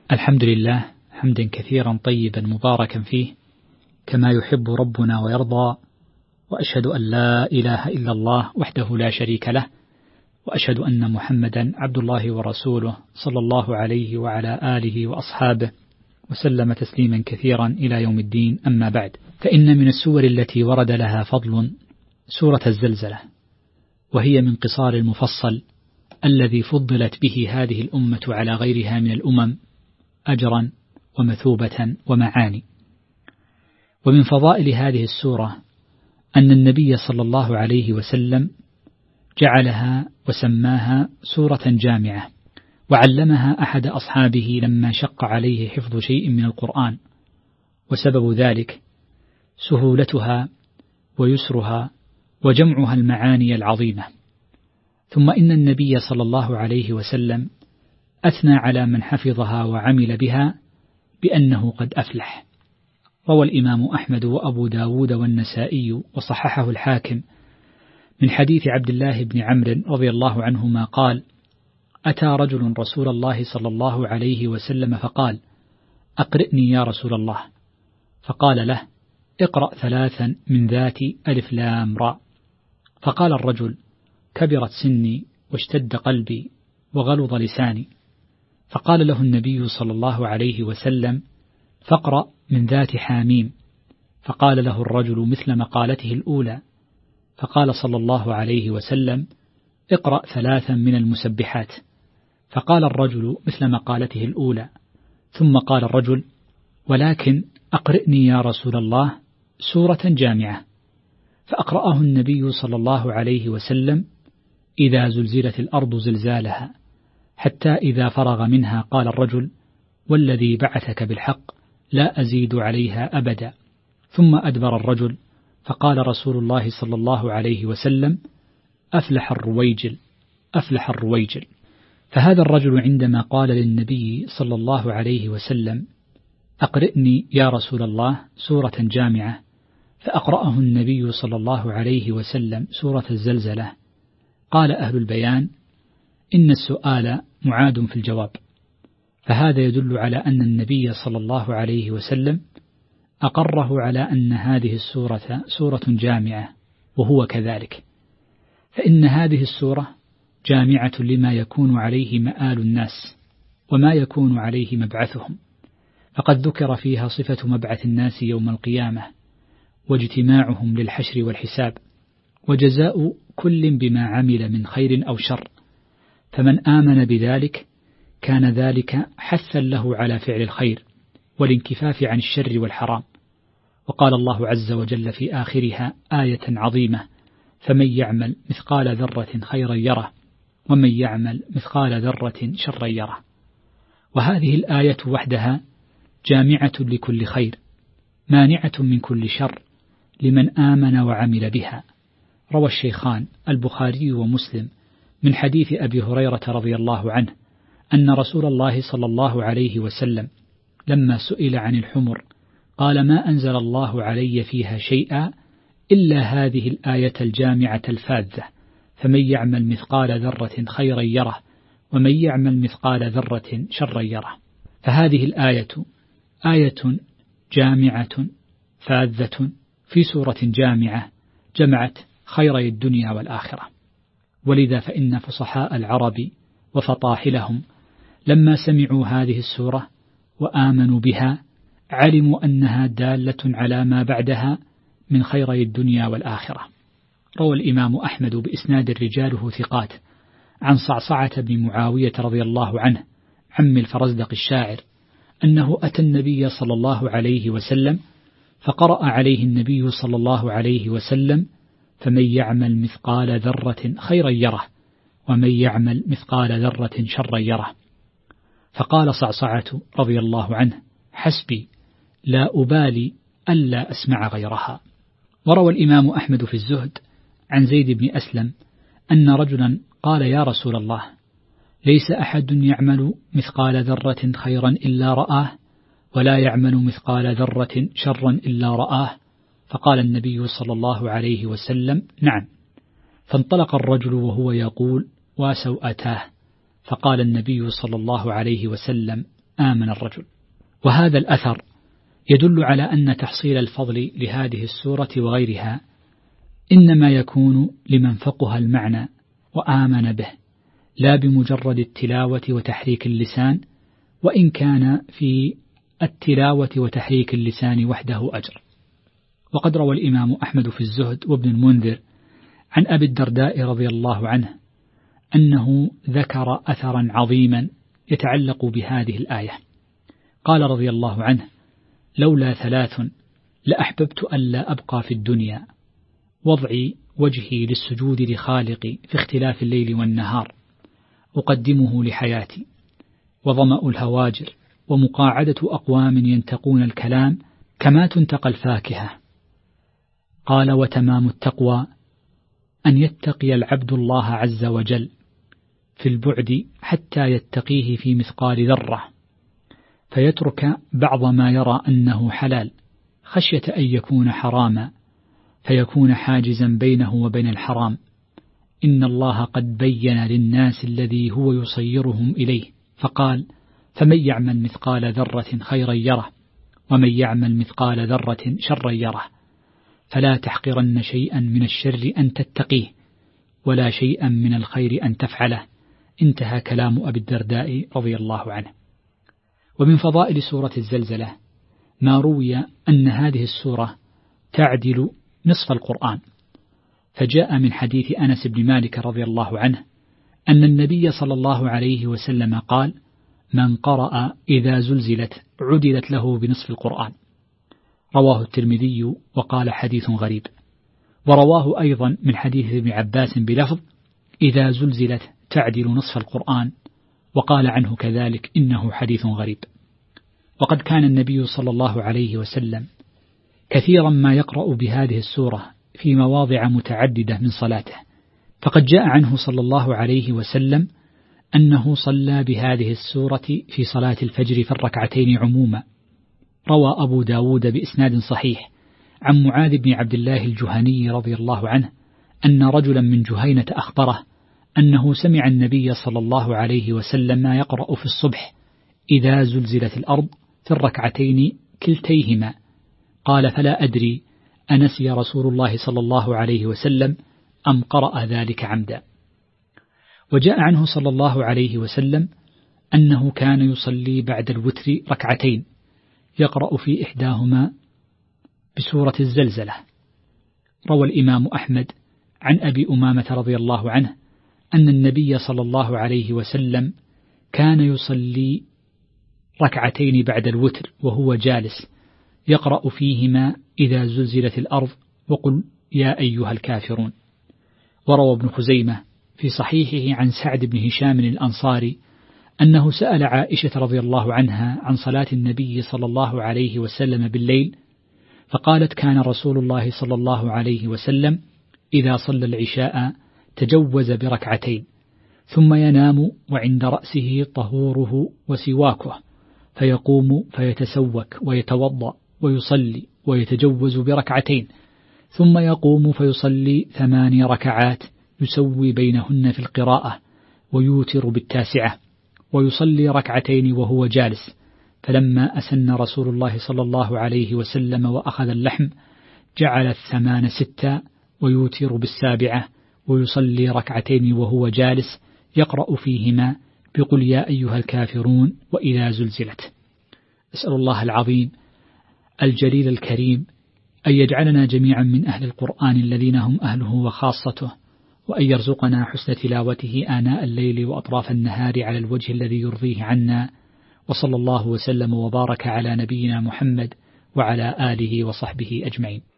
الحمد لله حمدا كثيرا طيبا مباركا فيه كما يحب ربنا ويرضى، وأشهد أن لا إله إلا الله وحده لا شريك له، وأشهد أن محمدا عبد الله ورسوله صلى الله عليه وعلى آله وأصحابه وسلم تسليما كثيرا إلى يوم الدين. أما بعد، فإن من السور التي ورد لها فضل سورة الزلزلة، وهي من قصار المفصل الذي فضلت به هذه الأمة على غيرها من الأمم أجرا ومثوبة ومعاني. ومن فضائل هذه السورة أن النبي صلى الله عليه وسلم جعلها وسماها سورة جامعة، وعلمها أحد أصحابه لما شق عليه حفظ شيء من القرآن، وسبب ذلك سهولتها ويسرها وجمعها المعاني العظيمة. ثم إن النبي صلى الله عليه وسلم أثنى على من حفظها وعمل بها بأنه قد أفلح. روى الإمام أحمد وأبو داود والنسائي وصححه الحاكم من حديث عبد الله بن عمرو رضي الله عنهما قال: أتى رجل رسول الله صلى الله عليه وسلم فقال: أقرئني يا رسول الله. فقال له: اقرأ 3 من ذات ألف لام را. فقال الرجل: كبرت سني واشتد قلبي وغلظ لساني. فقال له النبي صلى الله عليه وسلم: فاقرأ من ذات حاميم. فقال له الرجل مثل مقالته الأولى. فقال صلى الله عليه وسلم: اقرأ 3 من المسبحات. فقال الرجل مثل مقالته الأولى. ثم قال الرجل: ولكن أقرئني يا رسول الله سورة جامعة. فأقرأه النبي صلى الله عليه وسلم: إذا زلزلت الأرض زلزالها، حتى إذا فرغ منها قال الرجل: والذي بعثك بالحق لا أزيد عليها أبدا. ثم أدبر الرجل، فقال رسول الله صلى الله عليه وسلم: أفلح الرويجل، أفلح الرويجل. فهذا الرجل عندما قال للنبي صلى الله عليه وسلم: أقرئني يا رسول الله سورة جامعة، فأقرأه النبي صلى الله عليه وسلم سورة الزلزلة، قال أهل البيان: إن السؤال معاد في الجواب. فهذا يدل على أن النبي صلى الله عليه وسلم أقره على أن هذه السورة سورة جامعة، وهو كذلك، فإن هذه السورة جامعة لما يكون عليه مآل الناس وما يكون عليه مبعثهم. فقد ذكر فيها صفة مبعث الناس يوم القيامة، واجتماعهم للحشر والحساب، وجزاء كل بما عمل من خير أو شر. فمن آمن بذلك كان ذلك حثا له على فعل الخير والانكفاف عن الشر والحرام. وقال الله عز وجل في آخرها آية عظيمة: فمن يعمل مثقال ذرة خيرا يره، ومن يعمل مثقال ذرة شرا يره. وهذه الآية وحدها جامعة لكل خير، مانعة من كل شر لمن آمن وعمل بها. روى الشيخان البخاري ومسلم من حديث أبي هريرة رضي الله عنه أن رسول الله صلى الله عليه وسلم لما سئل عن الحمر قال: ما أنزل الله علي فيها شيئا إلا هذه الآية الجامعة الفاذة: فمن يعمل مثقال ذرة خيرا يره، ومن يعمل مثقال ذرة شرا يره. فهذه الآية آية جامعة فاذة في سورة جامعة جمعت خيري الدنيا والآخرة. ولذا فإن فصحاء العرب وفطاحلهم لما سمعوا هذه السورة وآمنوا بها علموا أنها دالة على ما بعدها من خيري الدنيا والآخرة. روى الإمام أحمد بإسناد رجاله ثقات عن صعصعة بن معاوية رضي الله عنه عم الفرزدق الشاعر أنه أتى النبي صلى الله عليه وسلم فقرأ عليه النبي صلى الله عليه وسلم: فمن يعمل مثقال ذرة خيرا يره، ومن يعمل مثقال ذرة شرا يره. فقال صعصعة رضي الله عنه: حسبي، لا أبالي ألا أسمع غيرها. وروى الإمام أحمد في الزهد عن زيد بن أسلم أن رجلا قال: يا رسول الله، ليس أحد يعمل مثقال ذرة خيرا إلا رآه، ولا يعمل مثقال ذرة شرا إلا رآه. فقال النبي صلى الله عليه وسلم: نعم. فانطلق الرجل وهو يقول: وسوءتاه. فقال النبي صلى الله عليه وسلم: آمن الرجل. وهذا الأثر يدل على أن تحصيل الفضل لهذه السورة وغيرها إنما يكون لمن فقه المعنى وآمن به، لا بمجرد التلاوة وتحريك اللسان، وإن كان في التلاوة وتحريك اللسان وحده أجر. وقد روى الإمام أحمد في الزهد وابن المنذر عن أبي الدرداء رضي الله عنه أنه ذكر أثرا عظيما يتعلق بهذه الآية. قال رضي الله عنه: لولا ثلاث لأحببت ألا أبقى في الدنيا: وضعي وجهي للسجود لخالقي في اختلاف الليل والنهار أقدمه لحياتي، وظمأ الهواجر، ومقاعدة أقوام ينتقون الكلام كما تنتقى الفاكهة. قال: وتمام التقوى أن يتقي العبد الله عز وجل في البعد حتى يتقيه في مثقال ذرة، فيترك بعض ما يرى أنه حلال خشية أن يكون حراما، فيكون حاجزا بينه وبين الحرام. إن الله قد بين للناس الذي هو يصيرهم إليه، فقال: فمن يعمل مثقال ذرة خيرا يره، ومن يعمل مثقال ذرة شرا يره، فلا تحقرن شيئا من الشر أن تتقيه، ولا شيئا من الخير أن تفعله. انتهى كلام أبي الدرداء رضي الله عنه. ومن فضائل سورة الزلزلة ما روي أن هذه السورة تعدل نصف القرآن، فجاء من حديث أنس بن مالك رضي الله عنه أن النبي صلى الله عليه وسلم قال: من قرأ إذا زلزلت عدلت له بنصف القرآن. رواه الترمذي وقال: حديث غريب. ورواه أيضا من حديث ابن عباس بلفظ: إذا زلزلت تعدل نصف القرآن، وقال عنه كذلك: إنه حديث غريب. وقد كان النبي صلى الله عليه وسلم كثيرا ما يقرأ بهذه السورة في مواضع متعددة من صلاته، فقد جاء عنه صلى الله عليه وسلم أنه صلى بهذه السورة في صلاة الفجر في الركعتين عموما. روى أبو داود بإسناد صحيح عن معاذ بن عبد الله الجهني رضي الله عنه أن رجلا من جهينة أخبره أنه سمع النبي صلى الله عليه وسلم يقرأ في الصبح: إذا زلزلت الأرض في الركعتين كلتيهما. قال: فلا أدري أنسي رسول الله صلى الله عليه وسلم أم قرأ ذلك عمدا. وجاء عنه صلى الله عليه وسلم أنه كان يصلي بعد الوتر ركعتين يقرأ في إحداهما بسورة الزلزلة. روى الإمام أحمد عن أبي أمامة رضي الله عنه أن النبي صلى الله عليه وسلم كان يصلي ركعتين بعد الوتر وهو جالس يقرأ فيهما إذا زلزلت الأرض وقل يا أيها الكافرون. وروى ابن خزيمة في صحيحه عن سعد بن هشام الأنصاري أنه سأل عائشة رضي الله عنها عن صلاة النبي صلى الله عليه وسلم بالليل، فقالت: كان رسول الله صلى الله عليه وسلم إذا صلى العشاء تجوز بركعتين، ثم ينام وعند رأسه طهوره وسواكه، فيقوم فيتسوك ويتوضأ ويصلي ويتجوز بركعتين، ثم يقوم فيصلي 8 ركعات يسوي بينهن في القراءة، ويوتر بالتاسعة، ويصلي ركعتين وهو جالس. فلما أسن رسول الله صلى الله عليه وسلم وأخذ اللحم جعل 8 6 ويوتر بالسابعة، ويصلي ركعتين وهو جالس يقرأ فيهما بقل يا أيها الكافرون وإذا زلزلت. أسأل الله العظيم الجليل الكريم أن يجعلنا جميعا من أهل القرآن الذين هم أهله وخاصته، وأن يرزقنا حسن تلاوته آناء الليل وأطراف النهار على الوجه الذي يرضيه عنا. وصلى الله وسلم وبارك على نبينا محمد وعلى آله وصحبه أجمعين.